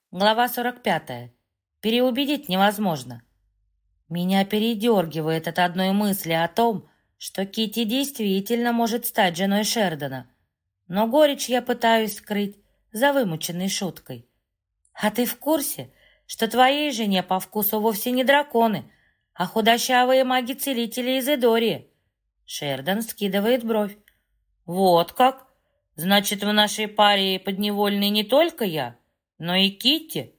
Глава 45. Переубедить невозможно. Меня передергивает от одной мысли о том, что Китти действительно может стать женой Шердона. Но горечь я пытаюсь скрыть за вымученной шуткой. А ты в курсе, что твоей жене по вкусу вовсе не драконы, а худощавые маги-целители из Эдории? Шердон скидывает бровь. Вот как? Значит, в нашей паре подневольный не только я, но и Китти?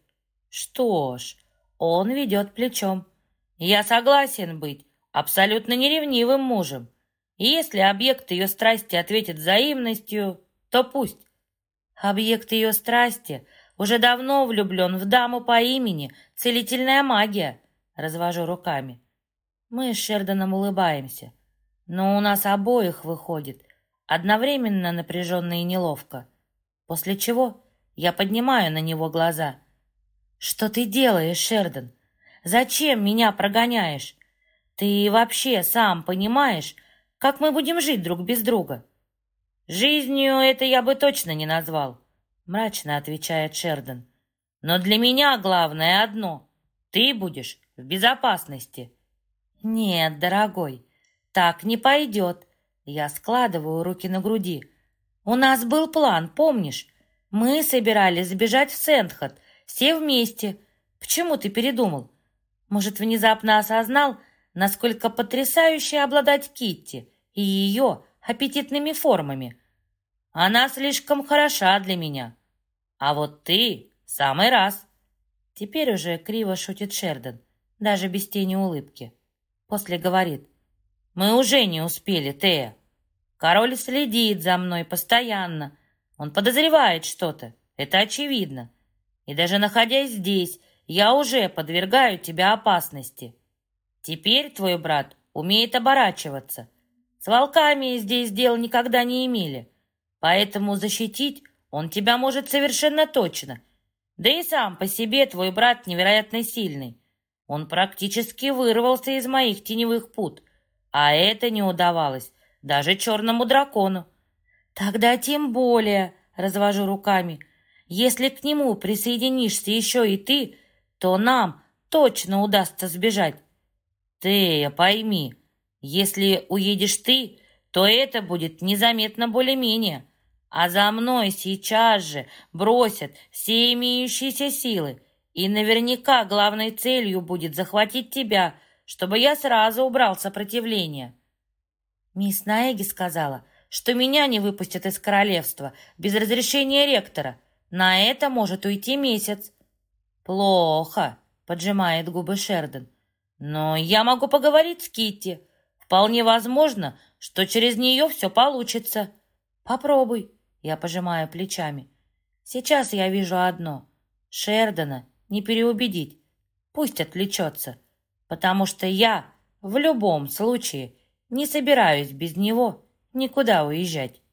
Что ж, он ведет плечом. Я согласен быть абсолютно неревнивым мужем. И если объект ее страсти ответит взаимностью, то пусть. Объект ее страсти уже давно влюблен в даму по имени Целительная магия. Развожу руками. Мы с Шердоном улыбаемся, но у нас обоих выходит одновременно напряженно и неловко. После чего я поднимаю на него глаза. «Что ты делаешь, Шердон? Зачем меня прогоняешь? Ты вообще сам понимаешь, как мы будем жить друг без друга?» «Жизнью это я бы точно не назвал», — мрачно отвечает Шердон. «Но для меня главное одно — ты будешь в безопасности». «Нет, дорогой, так не пойдет». Я складываю руки на груди. «У нас был план, помнишь? Мы собирались сбежать в Сент-Хот, все вместе. Почему ты передумал? Может, внезапно осознал, насколько потрясающе обладать Китти и ее аппетитными формами? Она слишком хороша для меня. А вот ты в самый раз». Теперь уже криво шутит Шердон, даже без тени улыбки. После говорит: «Мы уже не успели, Тея. Король следит за мной постоянно. Он подозревает что-то, это очевидно. И даже находясь здесь, я уже подвергаю тебя опасности. Теперь твой брат умеет оборачиваться. С волками здесь дел никогда не имели, поэтому защитить он тебя может совершенно точно. Да и сам по себе твой брат невероятно сильный. Он практически вырвался из моих теневых пут, а это не удавалось даже черному дракону. Тогда тем более, развожу руками, если к нему присоединишься еще и ты, то нам точно удастся сбежать. Ты пойми, если уедешь ты, то это будет незаметно более-менее, а за мной сейчас же бросят все имеющиеся силы, и наверняка главной целью будет захватить тебя, чтобы я сразу убрал сопротивление. Мисс Наэги сказала, что меня не выпустят из королевства без разрешения ректора. На это может уйти месяц. Плохо, поджимает губы Шердон. Но я могу поговорить с Китти. Вполне возможно, что через нее все получится. Попробуй, я пожимаю плечами. Сейчас я вижу одно. Шердона не переубедить. Пусть отвлечется, потому что я в любом случае не собираюсь без него никуда уезжать.